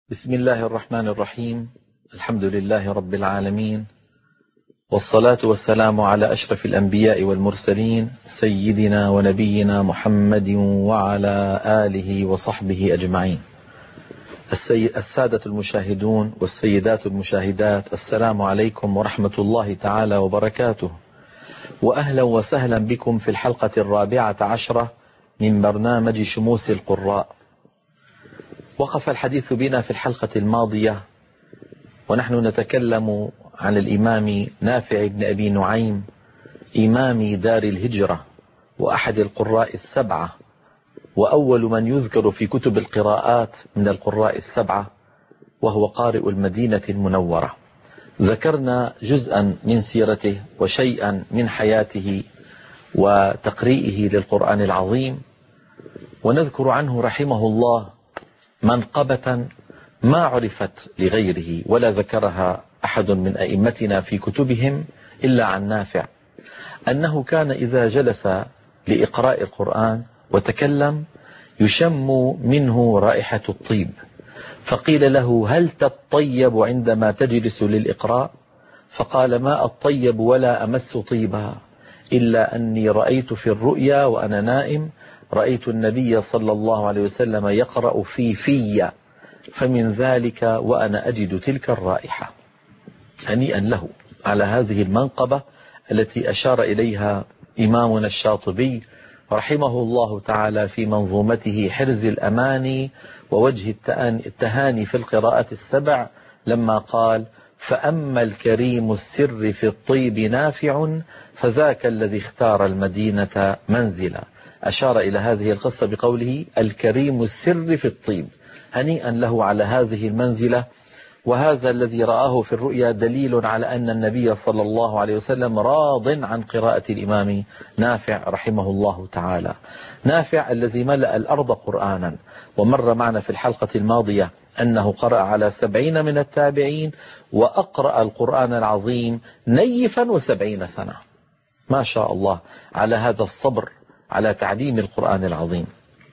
بسم الله الرحمن الرحيم. الحمد لله رب العالمين، والصلاة والسلام على أشرف الأنبياء والمرسلين سيدنا ونبينا محمد وعلى آله وصحبه أجمعين. السادة المشاهدون والسيدات المشاهدات، السلام عليكم ورحمة الله تعالى وبركاته، وأهلا وسهلا بكم في الحلقة 14 من برنامج شموس القراء. وقف الحديث بنا في الحلقة الماضية ونحن نتكلم عن الإمام نافع بن أبي نعيم، إمام دار الهجرة وأحد القراء السبعة، وأول من يذكر في كتب القراءات من القراء السبعة، وهو قارئ المدينة المنورة. ذكرنا جزءا من سيرته وشيئا من حياته وتقريئه للقرآن العظيم، ونذكر عنه رحمه الله منقبة ما عرفت لغيره ولا ذكرها أحد من أئمتنا في كتبهم إلا عن نافع، أنه كان إذا جلس لإقراء القرآن وتكلم يشم منه رائحة الطيب، فقيل له: هل تطيب عندما تجلس للإقراء؟ فقال: ما أطيب ولا أمس طيبا، إلا أني رأيت في الرؤيا وأنا نائم، رأيت النبي صلى الله عليه وسلم يقرأ في فمن ذلك وأنا أجد تلك الرائحة. هنيئا له على هذه المنقبة التي أشار إليها إمامنا الشاطبي رحمه الله تعالى في منظومته حرز الأماني ووجه التهاني في القراءة السبع، لما قال: فأما الكريم السر في الطيب نافع، فذاك الذي اختار المدينة منزلا. أشار إلى هذه القصة بقوله: الكريم السر في الطيب. هنيئا له على هذه المنزلة. وهذا الذي رآه في الرؤيا دليل على أن النبي صلى الله عليه وسلم راض عن قراءة الإمام نافع رحمه الله تعالى. نافع الذي ملأ الأرض قرآنا، ومر معنا في الحلقة الماضية أنه قرأ على 70 من التابعين، وأقرأ القرآن العظيم نيفا و70 سنة. ما شاء الله على هذا الصبر على تعليم القرآن العظيم.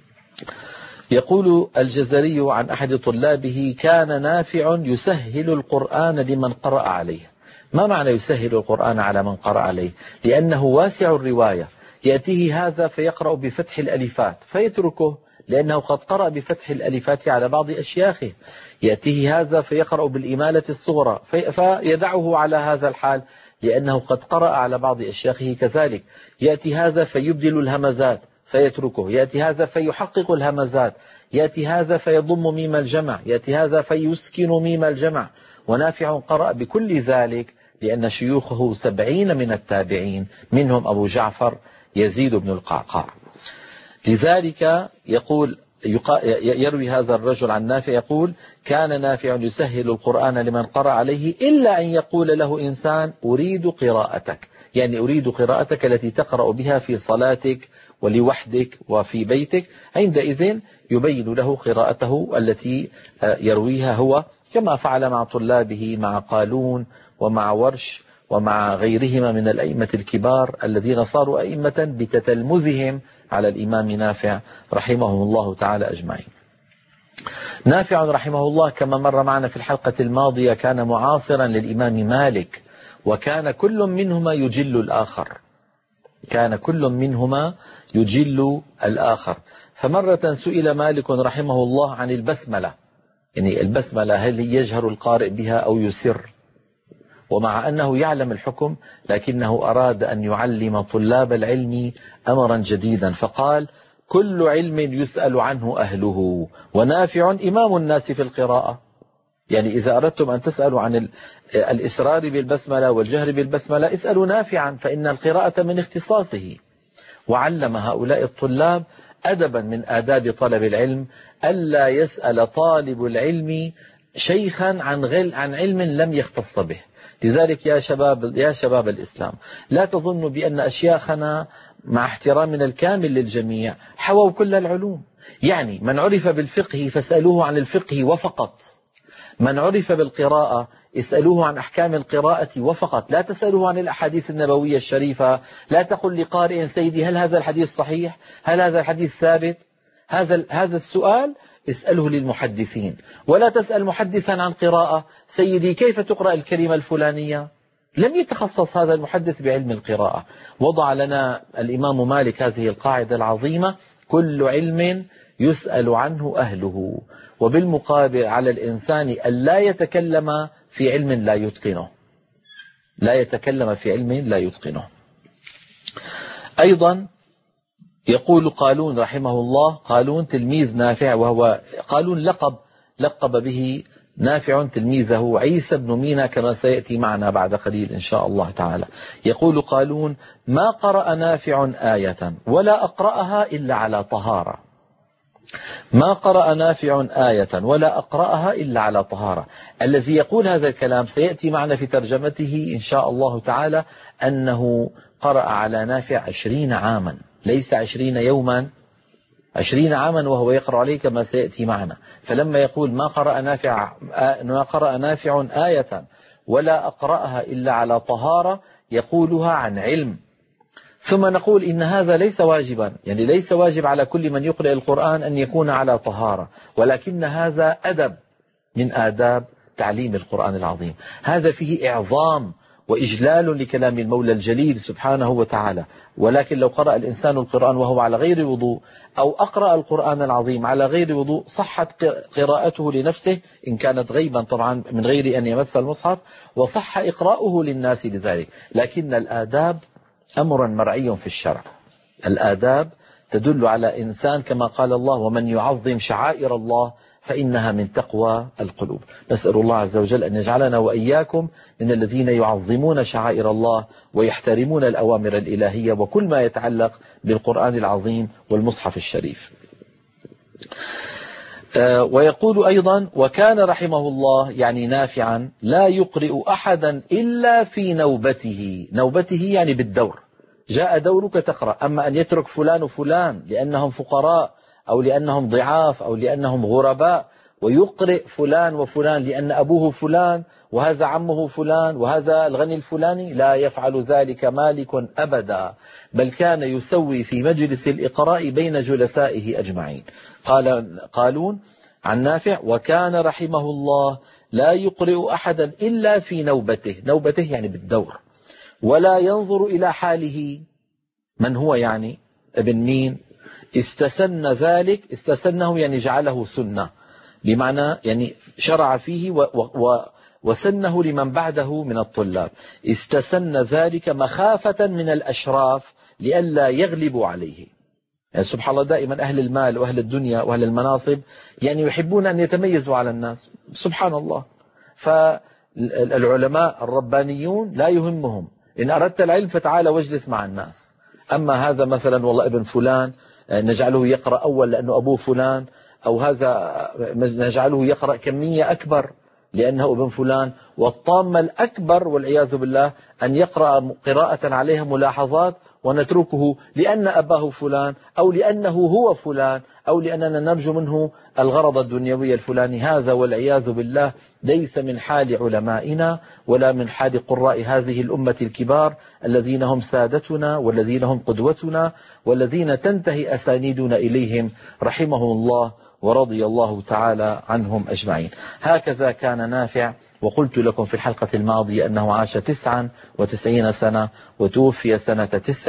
يقول الجزري عن أحد طلابه: كان نافع يسهل القرآن لمن قرأ عليه. ما معنى يسهل القرآن على من قرأ عليه؟ لأنه واسع الرواية، يأتيه هذا فيقرأ بفتح الألفات فيتركه لأنه قد قرأ بفتح الألفات على بعض أشياخه، يأتيه هذا فيقرأ بالإمالة الصغرى فيدعه على هذا الحال لأنه قد قرأ على بعض أشياخه كذلك، يأتي هذا فيبدل الهمزات فيتركه، يأتي هذا فيحقق الهمزات، يأتي هذا فيضم ميم الجمع، يأتي هذا فيسكن ميم الجمع. ونافع قرأ بكل ذلك لأن شيوخه 70 من التابعين، منهم أبو جعفر يزيد بن القعقاع. لذلك يروي هذا الرجل عن نافع يقول: كان نافع يسهل القرآن لمن قرأ عليه، إلا أن يقول له إنسان: أريد قراءتك، يعني أريد قراءتك التي تقرأ بها في صلاتك ولوحدك وفي بيتك. عندئذ يبين له قراءته التي يرويها هو، كما فعل مع طلابه، مع قالون ومع ورش ومع غيرهما من الأئمة الكبار الذين صاروا أئمة بتتلمذهم على الإمام نافع رحمهم الله تعالى أجمعين. نافع رحمه الله كما مر معنا في الحلقة الماضية كان معاصرا للإمام مالك، وكان كل منهما يجل الآخر، كان كل منهما يجل الآخر. فمرة سئل مالك رحمه الله عن البسملة، يعني البسملة هل يجهر القارئ بها أو يسر؟ ومع أنه يعلم الحكم لكنه أراد أن يعلم طلاب العلم أمرا جديدا، فقال: كل علم يسأل عنه أهله، ونافع إمام الناس في القراءة. يعني إذا أردتم أن تسألوا عن الإسرار بالبسملة والجهر بالبسملة اسألوا نافعا، فإن القراءة من اختصاصه. وعلم هؤلاء الطلاب أدبا من آداب طلب العلم ألا يسأل طالب العلم شيخا عن علم لم يختص به. لذلك يا شباب الإسلام، لا تظنوا بأن أشياخنا مع احترامنا الكامل للجميع حووا كل العلوم. يعني من عرف بالفقه فاسألوه عن الفقه وفقط، من عرف بالقراءة اسألوه عن أحكام القراءة وفقط، لا تسألوه عن الأحاديث النبوية الشريفة. لا تقل لقارئ: سيدي هل هذا الحديث صحيح؟ هل هذا الحديث ثابت؟ هذا السؤال اسأله للمحدثين، ولا تسأل محدثا عن قراءة: سيدي كيف تقرأ الكلمة الفلانية؟ لم يتخصص هذا المحدث بعلم القراءة. وضع لنا الإمام مالك هذه القاعدة العظيمة: كل علم يسأل عنه أهله. وبالمقابل على الإنسان أن لا يتكلم في علم لا يتقنه، لا يتكلم في علم لا يتقنه. أيضا يقول قالون رحمه الله: قالون تلميذ نافع، وهو قالون لقب به نافع تلميذه عيسى بن مينا كما سيأتي معنا بعد قليل إن شاء الله تعالى. يقول قالون: ما قرأ نافع آية ولا أقرأها إلا على طهارة. ما قرأ نافع آية ولا أقرأها إلا على طهارة. الذي يقول هذا الكلام سيأتي معنا في ترجمته إن شاء الله تعالى أنه قرأ على نافع 20 عاما، ليس 20 يوما، 20 عاما وهو يقرأ عليه كما سيأتي معنا. فلما يقول ما قرأ نافع آية ولا أقرأها إلا على طهارة، يقولها عن علم. ثم نقول إن هذا ليس واجبا، يعني ليس واجب على كل من يقرأ القرآن أن يكون على طهارة، ولكن هذا أدب من آداب تعليم القرآن العظيم. هذا فيه إعظام وإجلال لكلام المولى الجليل سبحانه وتعالى. ولكن لو قرأ الإنسان القرآن وهو على غير وضوء، أو أقرأ القرآن العظيم على غير وضوء، صحت قراءته لنفسه إن كانت غيبا طبعا من غير أن يمس المصحف، وصح إقراؤه للناس لذلك. لكن الآداب أمر مرعي في الشرع. الآداب تدل على إنسان كما قال الله: ومن يعظم شعائر الله فإنها من تقوى القلوب. نسأل الله عز وجل أن يجعلنا وإياكم من الذين يعظمون شعائر الله ويحترمون الأوامر الإلهية وكل ما يتعلق بالقرآن العظيم والمصحف الشريف. ويقول أيضا: وكان رحمه الله يعني نافعا لا يقرئ أحدا إلا في نوبته. نوبته يعني بالدور، جاء دورك تقرأ. أما أن يترك فلان وفلان لأنهم فقراء أو لأنهم ضعاف أو لأنهم غرباء، ويقرئ فلان وفلان لأن أبوه فلان وهذا عمه فلان وهذا الغني الفلاني، لا يفعل ذلك مالك أبدا، بل كان يسوي في مجلس الإقراء بين جلسائه أجمعين. قالون عن نافع: وكان رحمه الله لا يقرئ أحدا إلا في نوبته. نوبته يعني بالدور، ولا ينظر إلى حاله. من هو يعني؟ ابن مين؟ استسن ذلك، استسنه يعني جعله سنة، بمعنى يعني شرع فيه وسنه لمن بعده من الطلاب. استسن ذلك مخافة من الأشراف لئلا يغلبوا عليه. يعني سبحان الله، دائما أهل المال وأهل الدنيا وأهل المناصب يعني يحبون أن يتميزوا على الناس، سبحان الله. فالعلماء الربانيون لا يهمهم: إن أردت العلم فتعال واجلس مع الناس. أما هذا مثلا والله ابن فلان نجعله يقرأ أول لأنه أبوه فلان، أو هذا نجعله يقرأ كمية أكبر لأنه ابن فلان. والطامة الأكبر والعياذ بالله أن يقرأ قراءة عليها ملاحظات ونتركه لأن أباه فلان، أو لأنه هو فلان، أو لأننا نرجو منه الغرض الدنيوي الفلاني. هذا والعياذ بالله ليس من حال علمائنا ولا من حال قراء هذه الأمة الكبار الذين هم سادتنا والذين هم قدوتنا والذين تنتهي أسانيدنا إليهم رحمهم الله ورضي الله تعالى عنهم أجمعين. هكذا كان نافع. وقلت لكم في الحلقة الماضية أنه عاش 99 سنة وتوفي سنة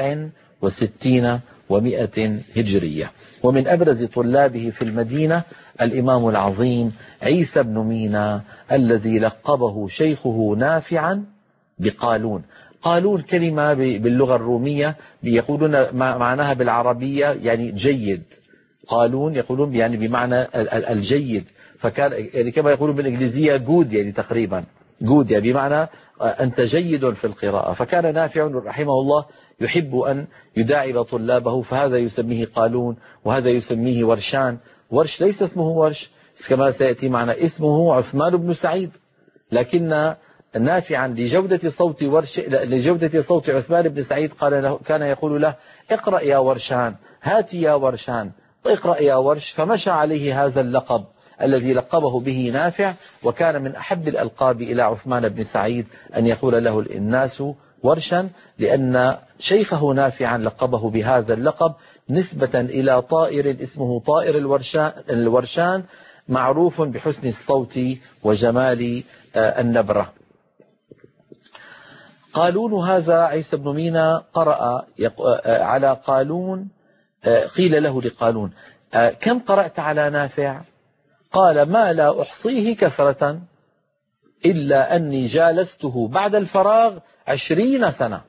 69 و100 هجرية. ومن أبرز طلابه في المدينة الإمام العظيم عيسى بن مينا الذي لقبه شيخه نافعا بقالون. قالون كلمة باللغة الرومية يقولون معناها بالعربية يعني جيد. قالون يقولون يعني بمعنى الجيد، فكان يعني كما يقولون بالإنجليزية جود، يعني تقريبا جود يعني بمعنى أنت جيد في القراءة. فكان نافع رحمه الله يحب أن يداعب طلابه، فهذا يسميه قالون وهذا يسميه ورشان. ورش ليس اسمه ورش كما سيأتي معنا، اسمه عثمان بن سعيد، لكن نافعا لجودة صوت عثمان بن سعيد كان يقول له: اقرأ يا ورشان، هات يا ورشان، اقرأ يا ورش. فمشى عليه هذا اللقب الذي لقبه به نافع، وكان من أحب الألقاب إلى عثمان بن سعيد أن يقول له الناس ورشا، لأن شيخه نافعا لقبه بهذا اللقب نسبة إلى طائر اسمه طائر الورشان، معروف بحسن الصوت وجمال النبرة. قالون هذا عيسى بن مينا قرأ على قالون، قيل له لقالون: كم قرأت على نافع؟ قال: ما لا أحصيه كثرة، إلا أني جالسته بعد الفراغ 20 سنة،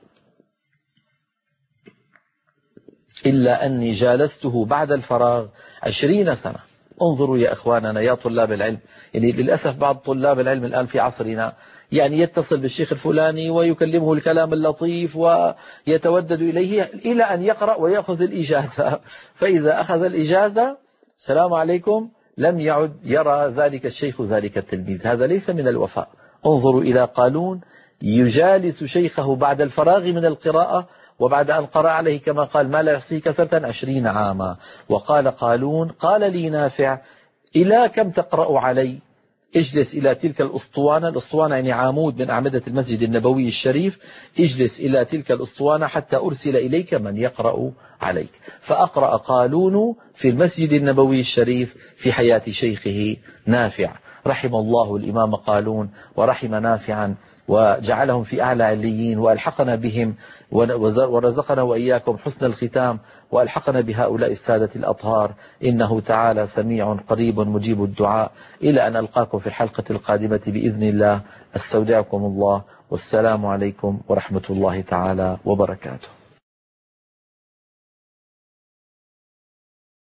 إلا أني جالسته بعد الفراغ 20 سنة. انظروا يا أخواننا يا طلاب العلم، يعني للأسف بعض طلاب العلم الآن في عصرنا يعني يتصل بالشيخ الفلاني ويكلمه الكلام اللطيف ويتودد إليه إلى أن يقرأ ويأخذ الإجازة، فإذا أخذ الإجازة السلام عليكم لم يعد يرى ذلك الشيخ ذلك التلميذ. هذا ليس من الوفاء. انظروا إلى قالون يجالس شيخه بعد الفراغ من القراءة، وبعد أن قرأ عليه كما قال ما لا يحصيه كثرة 20 عاما. وقال قالون: قال لي نافع: إلى كم تقرأ علي؟ اجلس إلى تلك الأسطوانة، الأسطوانة يعني عمود من أعمدة المسجد النبوي الشريف، اجلس إلى تلك الأسطوانة حتى أرسل إليك من يقرأ عليك. فأقرأ قالون في المسجد النبوي الشريف في حياة شيخه نافع. رحم الله الإمام قالون ورحم نافعا وجعلهم في أعلى عليين، وألحقنا بهم ورزقنا وإياكم حسن الختام، وألحقنا بهؤلاء السادة الأطهار، إنه تعالى سميع قريب مجيب الدعاء. إلى أن ألقاكم في الحلقة القادمة بإذن الله، استودعكم الله، والسلام عليكم ورحمة الله تعالى وبركاته.